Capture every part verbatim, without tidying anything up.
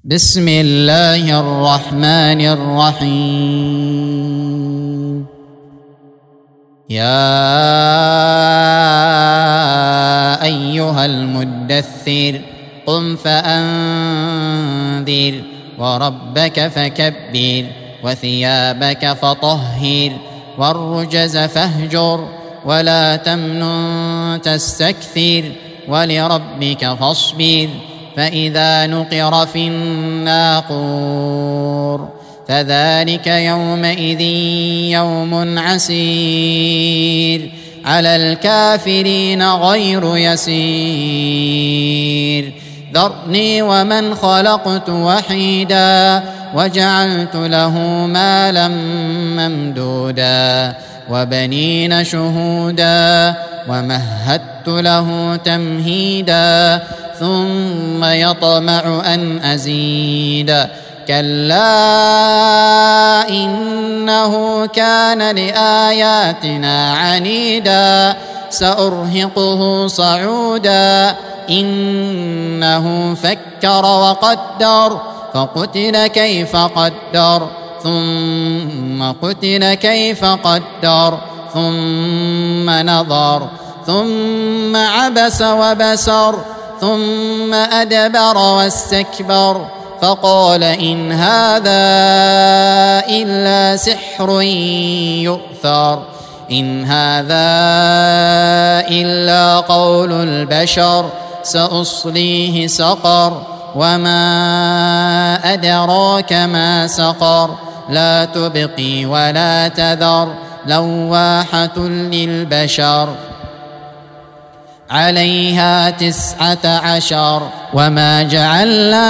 بسم الله الرحمن الرحيم. يا أيها المدثر قم فأنذر وربك فكبر وثيابك فطهر والرجز فاهجر ولا تمنن تستكثر ولربك فاصبر فإذا نقر في الناقور فذلك يومئذ يوم عسير على الكافرين غير يسير. ذرني ومن خلقت وحيدا وجعلت له مالا ممدودا وبنين شهودا ومهدت له تمهيدا ثم يطمع أن أزيد كلا إنه كان لآياتنا عنيدا سأرهقه صعودا إنه فكر وقدر فقتل كيف قدر ثم قتل كيف قدر ثم نظر ثم عبس وبسر ثم أدبر واستكبر فقال إن هذا إلا سحر يؤثر إن هذا إلا قول البشر سأصليه سقر وما أدراك ما سقر لا تبقي ولا تذر لواحة للبشر عليها تسعة عشر. وما جعلنا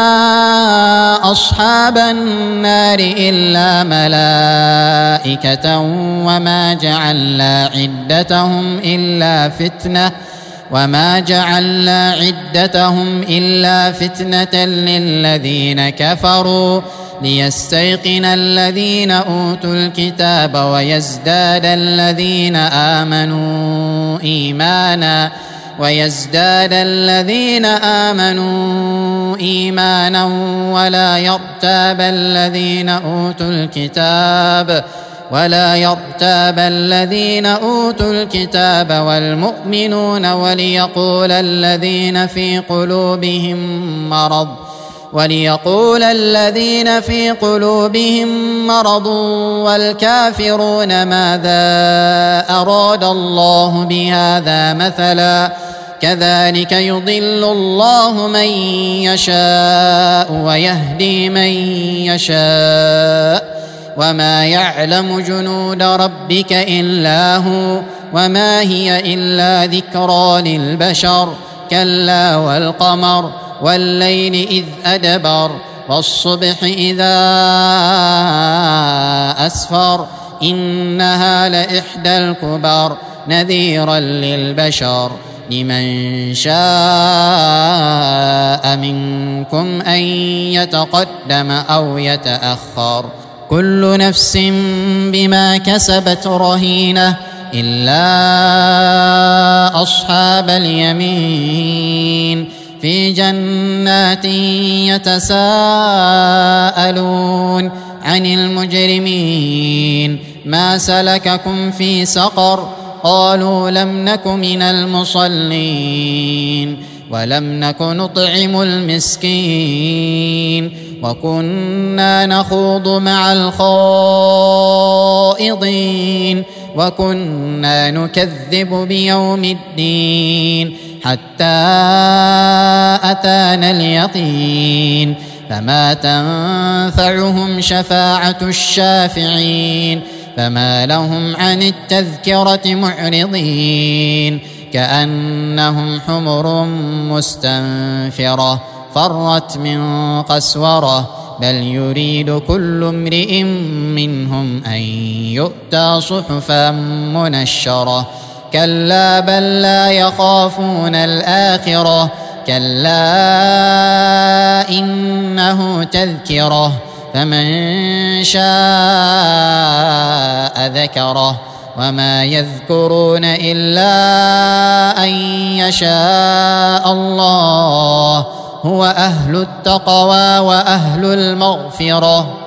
أصحاب النار إلا ملائكة وما جعلنا عدتهم إلا فتنة وما جعلنا عدتهم إلا فتنة للذين كفروا ليستيقن الذين أوتوا الكتاب ويزداد الذين آمنوا إيمانا ويزداد الذين آمنوا إيمانا ولا يرتاب الذين أوتوا الكتاب ولا يرتاب الذين أوتوا الكتاب والمؤمنون وليقول الذين في قلوبهم مرض وليقول الذين في قلوبهم مرض والكافرون ماذا أراد الله بهذا مثلا كذلك يضل الله من يشاء ويهدي من يشاء وما يعلم جنود ربك إلا هو وما هي إلا ذكرى للبشر كلا والقمر والليل إذ أدبر والصبح إذا أسفر إنها لإحدى الكبر نذيرا للبشر لمن شاء منكم أن يتقدم أو يتأخر كل نفس بما كسبت رهينة إلا أصحاب اليمين في جنات يتساءلون عن المجرمين ما سلككم في سقر قالوا لم نك من المصلين ولم نك نطعم المسكين وكنا نخوض مع الخائضين وكنا نكذب بيوم الدين حتى أتانا اليقين فما تنفعهم شفاعة الشافعين فما لهم عن التذكرة معرضين كأنهم حمر مستنفرة فرت من قسورة بل يريد كل امرئ منهم أن يؤتى صحفا منشرة كلا بل لا يخافون الآخرة كلا إنه تذكرة فمن شاء ذكره وما يذكرون إلا أن يشاء الله هو أهل التقوى وأهل المغفرة.